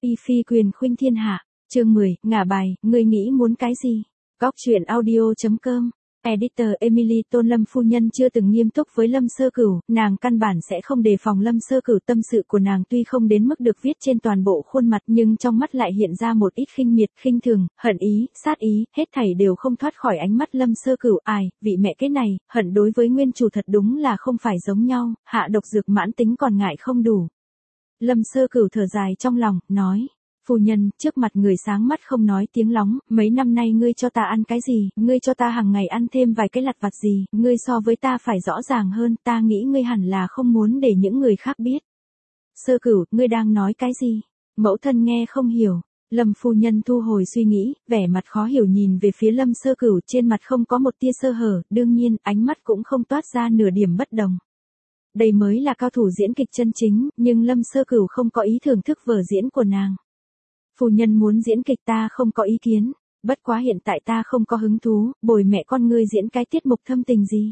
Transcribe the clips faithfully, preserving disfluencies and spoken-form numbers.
Y phi quyền khuynh thiên hạ, chương mười, ngả bài, ngươi nghĩ muốn cái gì? Góc truyện audio.com. Editor Emily Tôn Lâm phu nhân chưa từng nghiêm túc với Lâm Sơ Cửu, nàng căn bản sẽ không đề phòng Lâm Sơ Cửu. Tâm sự của nàng tuy không đến mức được viết trên toàn bộ khuôn mặt, nhưng trong mắt lại hiện ra một ít khinh miệt, khinh thường, hận ý, sát ý, hết thảy đều không thoát khỏi ánh mắt Lâm Sơ Cửu. Ai, vị mẹ cái này, hận đối với nguyên chủ thật đúng là không phải giống nhau, hạ độc dược mãn tính còn ngại không đủ. Lâm Sơ Cửu thở dài trong lòng, nói: Phu nhân, trước mặt người sáng mắt không nói tiếng lóng, mấy năm nay ngươi cho ta ăn cái gì, ngươi cho ta hàng ngày ăn thêm vài cái lặt vặt gì, ngươi so với ta phải rõ ràng hơn, ta nghĩ ngươi hẳn là không muốn để những người khác biết. Sơ Cửu, ngươi đang nói cái gì? Mẫu thân nghe không hiểu. Lâm phu nhân thu hồi suy nghĩ, vẻ mặt khó hiểu nhìn về phía Lâm Sơ Cửu, trên mặt không có một tia sơ hở, đương nhiên, ánh mắt cũng không toát ra nửa điểm bất đồng. Đây mới là cao thủ diễn kịch chân chính, nhưng Lâm Sơ Cửu không có ý thưởng thức vở diễn của nàng. Phu nhân muốn diễn kịch ta không có ý kiến, bất quá hiện tại ta không có hứng thú, bồi mẹ con ngươi diễn cái tiết mục thâm tình gì.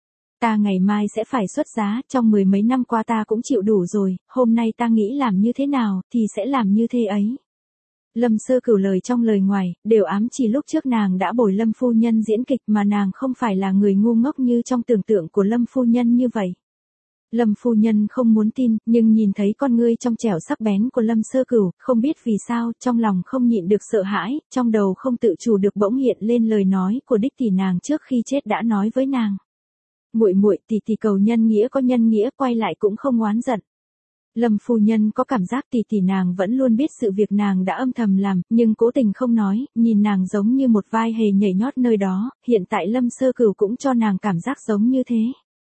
Ta ngày mai sẽ phải xuất giá, trong mười mấy năm qua ta cũng chịu đủ rồi, hôm nay ta nghĩ làm như thế nào, thì sẽ làm như thế ấy. Lâm Sơ Cửu lời trong lời ngoài, đều ám chỉ lúc trước nàng đã bồi Lâm phu nhân diễn kịch mà nàng không phải là người ngu ngốc như trong tưởng tượng của Lâm phu nhân như vậy. Lâm phu nhân không muốn tin, nhưng nhìn thấy con ngươi trong trẻo sắc bén của Lâm Sơ Cửu, không biết vì sao, trong lòng không nhịn được sợ hãi, trong đầu không tự chủ được bỗng hiện lên lời nói của đích tỷ nàng trước khi chết đã nói với nàng. Muội muội, tỷ tỷ cầu nhân nghĩa có nhân nghĩa, quay lại cũng không oán giận. Lâm phu nhân có cảm giác tỷ tỷ nàng vẫn luôn biết sự việc nàng đã âm thầm làm, nhưng cố tình không nói, nhìn nàng giống như một vai hề nhảy nhót nơi đó, hiện tại Lâm Sơ Cửu cũng cho nàng cảm giác giống như thế.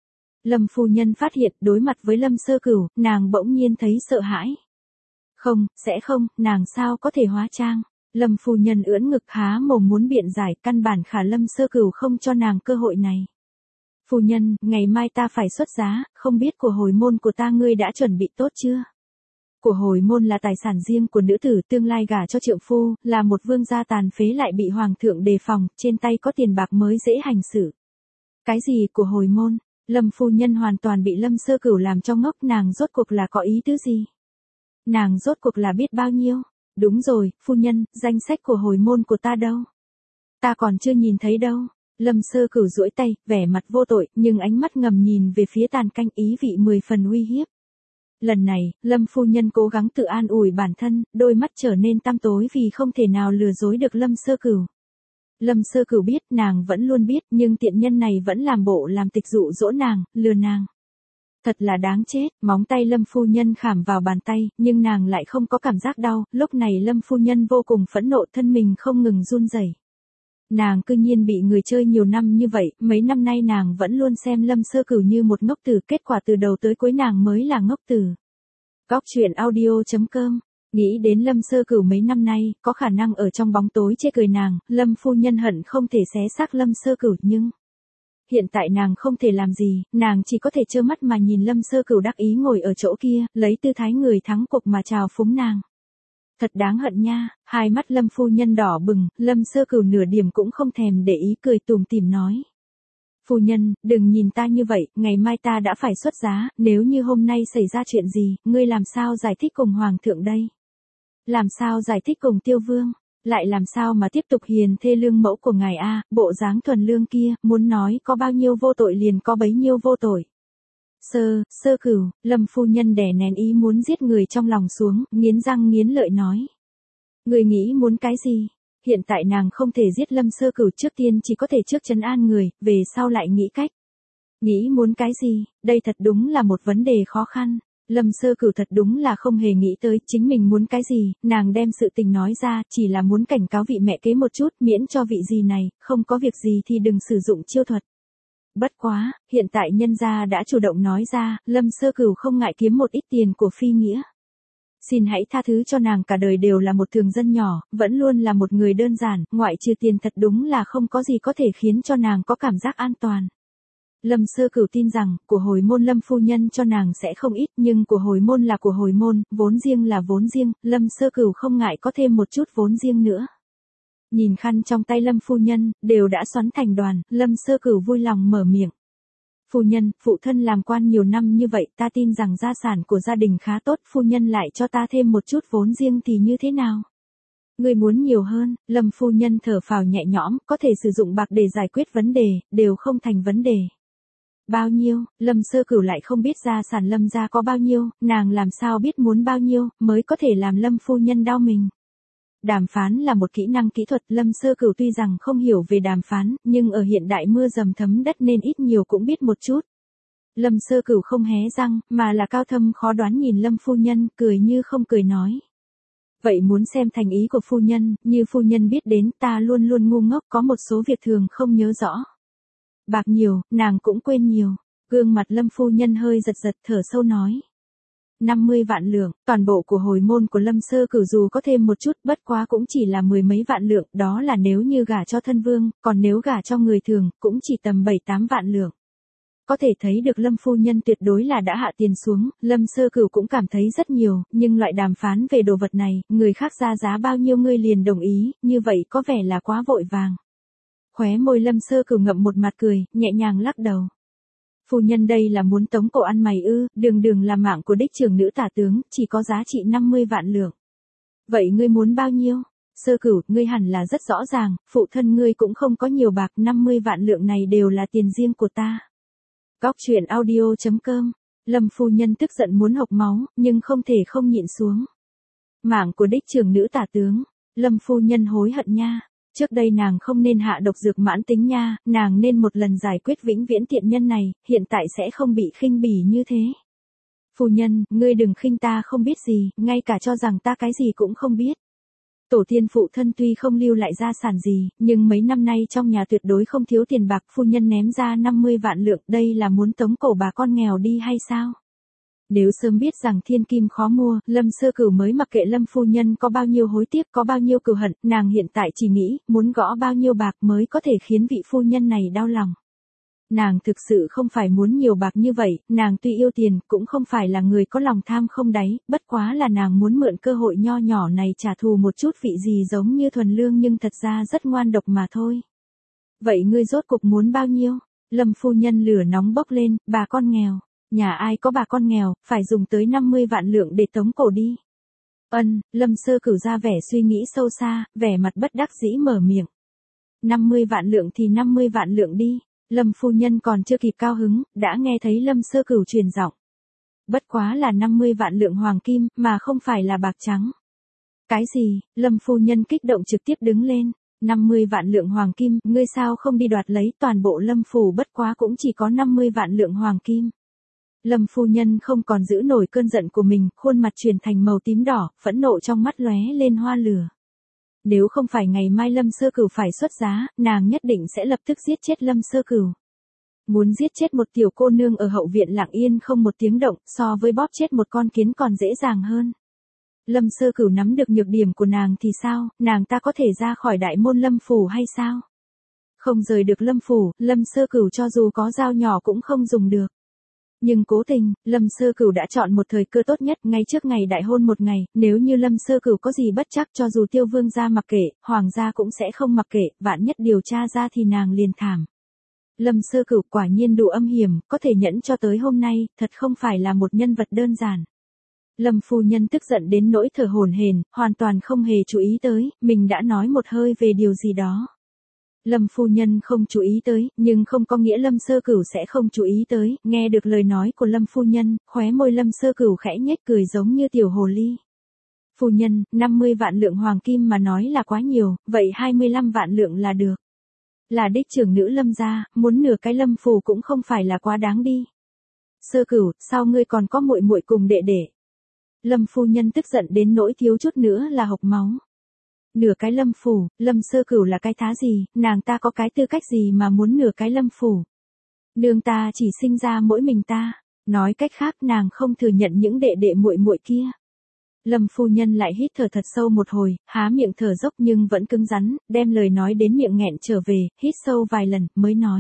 Lâm phu nhân phát hiện đối mặt với Lâm Sơ Cửu, nàng bỗng nhiên thấy sợ hãi. Không, sẽ không, nàng sao có thể hóa trang. Lâm phu nhân ưỡn ngực há mồm muốn biện giải, căn bản khả Lâm Sơ Cửu không cho nàng cơ hội này. Phu nhân, ngày mai ta phải xuất giá, không biết của hồi môn của ta ngươi đã chuẩn bị tốt chưa? Của hồi môn là tài sản riêng của nữ tử tương lai gả cho trượng phu, là một vương gia tàn phế lại bị hoàng thượng đề phòng, trên tay có tiền bạc mới dễ hành xử. Cái gì của hồi môn? Lâm phu nhân hoàn toàn bị Lâm Sơ Cửu làm cho ngốc, nàng rốt cuộc là có ý tứ gì? Nàng rốt cuộc là biết bao nhiêu? Đúng rồi, phu nhân, danh sách của hồi môn của ta đâu? Ta còn chưa nhìn thấy đâu. Lâm Sơ Cửu duỗi tay, vẻ mặt vô tội, nhưng ánh mắt ngầm nhìn về phía tàn canh, ý vị mười phần uy hiếp. Lần này, Lâm phu nhân cố gắng tự an ủi bản thân, đôi mắt trở nên tăm tối vì không thể nào lừa dối được Lâm Sơ Cửu. Lâm Sơ Cửu biết, nàng vẫn luôn biết, nhưng tiện nhân này vẫn làm bộ làm tịch dụ dỗ nàng, lừa nàng. Thật là đáng chết, móng tay Lâm phu nhân khảm vào bàn tay, nhưng nàng lại không có cảm giác đau, lúc này Lâm phu nhân vô cùng phẫn nộ, thân mình không ngừng run rẩy. Nàng cư nhiên bị người chơi nhiều năm như vậy, mấy năm nay nàng vẫn luôn xem Lâm Sơ Cửu như một ngốc tử, kết quả từ đầu tới cuối nàng mới là ngốc tử. Góc truyện audio.com. Nghĩ đến Lâm Sơ Cửu mấy năm nay, có khả năng ở trong bóng tối chê cười nàng, Lâm phu nhân hận không thể xé xác Lâm Sơ Cửu, nhưng hiện tại nàng không thể làm gì, nàng chỉ có thể trơ mắt mà nhìn Lâm Sơ Cửu đắc ý ngồi ở chỗ kia, lấy tư thái người thắng cuộc mà chào phúng nàng. Thật đáng hận nha, hai mắt Lâm phu nhân đỏ bừng, Lâm Sơ Cửu nửa điểm cũng không thèm để ý, cười tủm tỉm nói. Phu nhân, đừng nhìn ta như vậy, ngày mai ta đã phải xuất giá, nếu như hôm nay xảy ra chuyện gì, ngươi làm sao giải thích cùng hoàng thượng đây? Làm sao giải thích cùng tiêu vương? Lại làm sao mà tiếp tục hiền thê lương mẫu của ngài a, bộ dáng thuần lương kia, muốn nói có bao nhiêu vô tội liền có bấy nhiêu vô tội. Sơ, Sơ Cửu, Lâm phu nhân đè nén ý muốn giết người trong lòng xuống, nghiến răng nghiến lợi nói. Người nghĩ muốn cái gì? Hiện tại nàng không thể giết Lâm Sơ Cửu, trước tiên chỉ có thể trước trấn an người, về sau lại nghĩ cách. Nghĩ muốn cái gì? Đây thật đúng là một vấn đề khó khăn. Lâm Sơ Cửu thật đúng là không hề nghĩ tới chính mình muốn cái gì, nàng đem sự tình nói ra, chỉ là muốn cảnh cáo vị mẹ kế một chút, miễn cho vị gì này, không có việc gì thì đừng sử dụng chiêu thuật. Bất quá, hiện tại nhân gia đã chủ động nói ra, Lâm Sơ Cửu không ngại kiếm một ít tiền của phi nghĩa. Xin hãy tha thứ cho nàng, cả đời đều là một thường dân nhỏ, vẫn luôn là một người đơn giản, ngoại trừ tiền thật đúng là không có gì có thể khiến cho nàng có cảm giác an toàn. Lâm Sơ Cửu tin rằng, của hồi môn Lâm phu nhân cho nàng sẽ không ít, nhưng của hồi môn là của hồi môn, vốn riêng là vốn riêng, Lâm Sơ Cửu không ngại có thêm một chút vốn riêng nữa. Nhìn khăn trong tay Lâm phu nhân, đều đã xoắn thành đoàn, Lâm Sơ Cửu vui lòng mở miệng. Phu nhân, phụ thân làm quan nhiều năm như vậy, ta tin rằng gia sản của gia đình khá tốt, phu nhân lại cho ta thêm một chút vốn riêng thì như thế nào? Ngươi muốn nhiều hơn, Lâm phu nhân thở phào nhẹ nhõm, có thể sử dụng bạc để giải quyết vấn đề, đều không thành vấn đề. Bao nhiêu, Lâm Sơ Cửu lại không biết gia sản Lâm gia có bao nhiêu, nàng làm sao biết muốn bao nhiêu, mới có thể làm Lâm phu nhân đau mình. Đàm phán là một kỹ năng kỹ thuật, Lâm Sơ Cửu tuy rằng không hiểu về đàm phán, nhưng ở hiện đại mưa dầm thấm đất nên ít nhiều cũng biết một chút. Lâm Sơ Cửu không hé răng, mà là cao thâm khó đoán nhìn Lâm phu nhân, cười như không cười nói. Vậy muốn xem thành ý của phu nhân, như phu nhân biết đến, ta luôn luôn ngu ngốc, có một số việc thường không nhớ rõ. Bạc nhiều, nàng cũng quên nhiều. Gương mặt Lâm phu nhân hơi giật giật, thở sâu nói. năm mươi vạn lượng, toàn bộ của hồi môn của Lâm Sơ Cửu dù có thêm một chút, bất quá cũng chỉ là mười mấy vạn lượng, đó là nếu như gả cho thân vương, còn nếu gả cho người thường, cũng chỉ tầm bảy tám vạn lượng. Có thể thấy được Lâm phu nhân tuyệt đối là đã hạ tiền xuống, Lâm Sơ Cửu cũng cảm thấy rất nhiều, nhưng loại đàm phán về đồ vật này, người khác ra giá bao nhiêu ngươi liền đồng ý, như vậy có vẻ là quá vội vàng. Khóe môi Lâm Sơ Cửu ngậm một mặt cười, nhẹ nhàng lắc đầu. Phu nhân đây là muốn tống cổ ăn mày ư, đường đường là mạng của đích trưởng nữ tả tướng, chỉ có giá trị năm mươi vạn lượng. Vậy ngươi muốn bao nhiêu? Sơ Cửu, ngươi hẳn là rất rõ ràng, phụ thân ngươi cũng không có nhiều bạc, năm mươi vạn lượng này đều là tiền riêng của ta. Góc truyện audio chấm com, Lâm phu nhân tức giận muốn hộc máu, nhưng không thể không nhịn xuống. Mạng của đích trưởng nữ tả tướng, Lâm phu nhân hối hận nha. Trước đây nàng không nên hạ độc dược mãn tính nha, nàng nên một lần giải quyết vĩnh viễn tiện nhân này, hiện tại sẽ không bị khinh bỉ như thế. Phu nhân, ngươi đừng khinh ta không biết gì, ngay cả cho rằng ta cái gì cũng không biết. Tổ tiên phụ thân tuy không lưu lại gia sản gì, nhưng mấy năm nay trong nhà tuyệt đối không thiếu tiền bạc, phu nhân ném ra năm mươi vạn lượng, đây là muốn tống cổ bà con nghèo đi hay sao? Nếu sớm biết rằng thiên kim khó mua, Lâm Sơ Cửu mới mặc kệ Lâm phu nhân có bao nhiêu hối tiếc, có bao nhiêu cừu hận, nàng hiện tại chỉ nghĩ, muốn gõ bao nhiêu bạc mới có thể khiến vị phu nhân này đau lòng. Nàng thực sự không phải muốn nhiều bạc như vậy, nàng tuy yêu tiền, cũng không phải là người có lòng tham không đáy, bất quá là nàng muốn mượn cơ hội nho nhỏ này trả thù một chút vị gì giống như thuần lương nhưng thật ra rất ngoan độc mà thôi. Vậy ngươi rốt cục muốn bao nhiêu? Lâm phu nhân lửa nóng bốc lên, bà con nghèo. Nhà ai có bà con nghèo, phải dùng tới năm mươi vạn lượng để tống cổ đi. Ân, Lâm Sơ Cửu ra vẻ suy nghĩ sâu xa, vẻ mặt bất đắc dĩ mở miệng. năm mươi vạn lượng thì năm mươi vạn lượng đi. Lâm phu nhân còn chưa kịp cao hứng, đã nghe thấy Lâm Sơ Cửu truyền giọng. Bất quá là năm mươi vạn lượng hoàng kim, mà không phải là bạc trắng. Cái gì? Lâm phu nhân kích động trực tiếp đứng lên. năm mươi vạn lượng hoàng kim, ngươi sao không đi đoạt lấy, toàn bộ Lâm phủ bất quá cũng chỉ có năm mươi vạn lượng hoàng kim. Lâm phu nhân không còn giữ nổi cơn giận của mình, khuôn mặt chuyển thành màu tím đỏ, phẫn nộ trong mắt lóe lên hoa lửa. Nếu không phải ngày mai Lâm Sơ Cửu phải xuất giá, nàng nhất định sẽ lập tức giết chết Lâm Sơ Cửu. Muốn giết chết một tiểu cô nương ở hậu viện lặng yên không một tiếng động, so với bóp chết một con kiến còn dễ dàng hơn. Lâm Sơ Cửu nắm được nhược điểm của nàng thì sao, nàng ta có thể ra khỏi đại môn Lâm phủ hay sao? Không rời được Lâm phủ, Lâm Sơ Cửu cho dù có dao nhỏ cũng không dùng được. Nhưng cố tình, Lâm Sơ Cửu đã chọn một thời cơ tốt nhất, ngay trước ngày đại hôn một ngày, nếu như Lâm Sơ Cửu có gì bất chắc cho dù Tiêu Vương gia mặc kệ, Hoàng gia cũng sẽ không mặc kệ, vạn nhất điều tra ra thì nàng liền thảm. Lâm Sơ Cửu quả nhiên đủ âm hiểm, có thể nhẫn cho tới hôm nay, thật không phải là một nhân vật đơn giản. Lâm phu nhân tức giận đến nỗi thở hổn hển, hoàn toàn không hề chú ý tới, mình đã nói một hơi về điều gì đó. Lâm phu nhân không chú ý tới, nhưng không có nghĩa Lâm Sơ Cửu sẽ không chú ý tới, nghe được lời nói của Lâm phu nhân, khóe môi Lâm Sơ Cửu khẽ nhếch cười giống như tiểu hồ ly. Phu nhân, năm mươi vạn lượng hoàng kim mà nói là quá nhiều, vậy hai mươi lăm vạn lượng là được. Là đích trưởng nữ Lâm gia, muốn nửa cái Lâm phủ cũng không phải là quá đáng đi. Sơ Cửu, sao ngươi còn có muội muội cùng đệ đệ? Lâm phu nhân tức giận đến nỗi thiếu chút nữa là hộc máu. Nửa cái Lâm phủ, Lâm Sơ Cửu là cái thá gì, nàng ta có cái tư cách gì mà muốn nửa cái Lâm phủ. Nương ta chỉ sinh ra mỗi mình ta, nói cách khác nàng không thừa nhận những đệ đệ muội muội kia. Lâm phu nhân lại hít thở thật sâu một hồi, há miệng thở dốc nhưng vẫn cứng rắn, đem lời nói đến miệng nghẹn trở về, hít sâu vài lần, mới nói.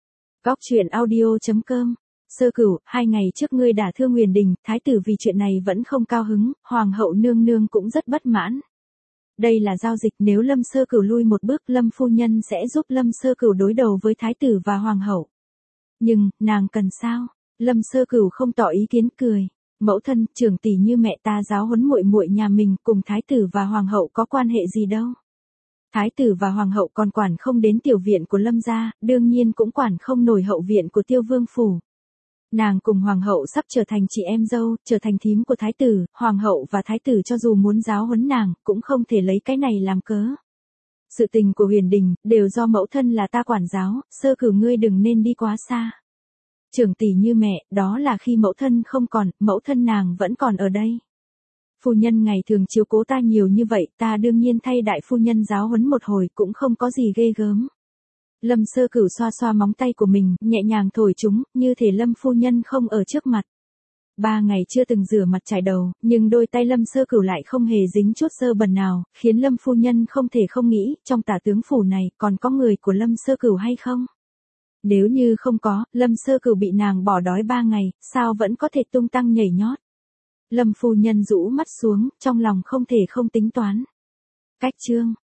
Góc truyện audio chấm com, Sơ Cửu, hai ngày trước ngươi đả thương Huyền Đình, thái tử vì chuyện này vẫn không cao hứng, hoàng hậu nương nương cũng rất bất mãn. Đây là giao dịch, nếu Lâm Sơ Cửu lui một bước, Lâm phu nhân sẽ giúp Lâm Sơ Cửu đối đầu với thái tử và hoàng hậu. Nhưng, nàng cần sao? Lâm Sơ Cửu không tỏ ý kiến cười. Mẫu thân, trưởng tỷ như mẹ ta giáo huấn muội muội nhà mình, cùng thái tử và hoàng hậu có quan hệ gì đâu. Thái tử và hoàng hậu còn quản không đến tiểu viện của Lâm gia, đương nhiên cũng quản không nổi hậu viện của Tiêu Vương phủ. Nàng cùng hoàng hậu sắp trở thành chị em dâu, trở thành thím của thái tử, hoàng hậu và thái tử cho dù muốn giáo huấn nàng, cũng không thể lấy cái này làm cớ. Sự tình của Huyền Đình, đều do mẫu thân là ta quản giáo, Sơ Cửu ngươi đừng nên đi quá xa. Trưởng tỷ như mẹ, đó là khi mẫu thân không còn, mẫu thân nàng vẫn còn ở đây. Phu nhân ngày thường chiếu cố ta nhiều như vậy, ta đương nhiên thay đại phu nhân giáo huấn một hồi cũng không có gì ghê gớm. Lâm Sơ Cửu xoa xoa móng tay của mình, nhẹ nhàng thổi chúng, như thể Lâm phu nhân không ở trước mặt. Ba ngày chưa từng rửa mặt chải đầu, nhưng đôi tay Lâm Sơ Cửu lại không hề dính chút sơ bẩn nào, khiến Lâm phu nhân không thể không nghĩ, trong tả tướng phủ này còn có người của Lâm Sơ Cửu hay không? Nếu như không có, Lâm Sơ Cửu bị nàng bỏ đói ba ngày, sao vẫn có thể tung tăng nhảy nhót? Lâm phu nhân rũ mắt xuống, trong lòng không thể không tính toán. Cách chương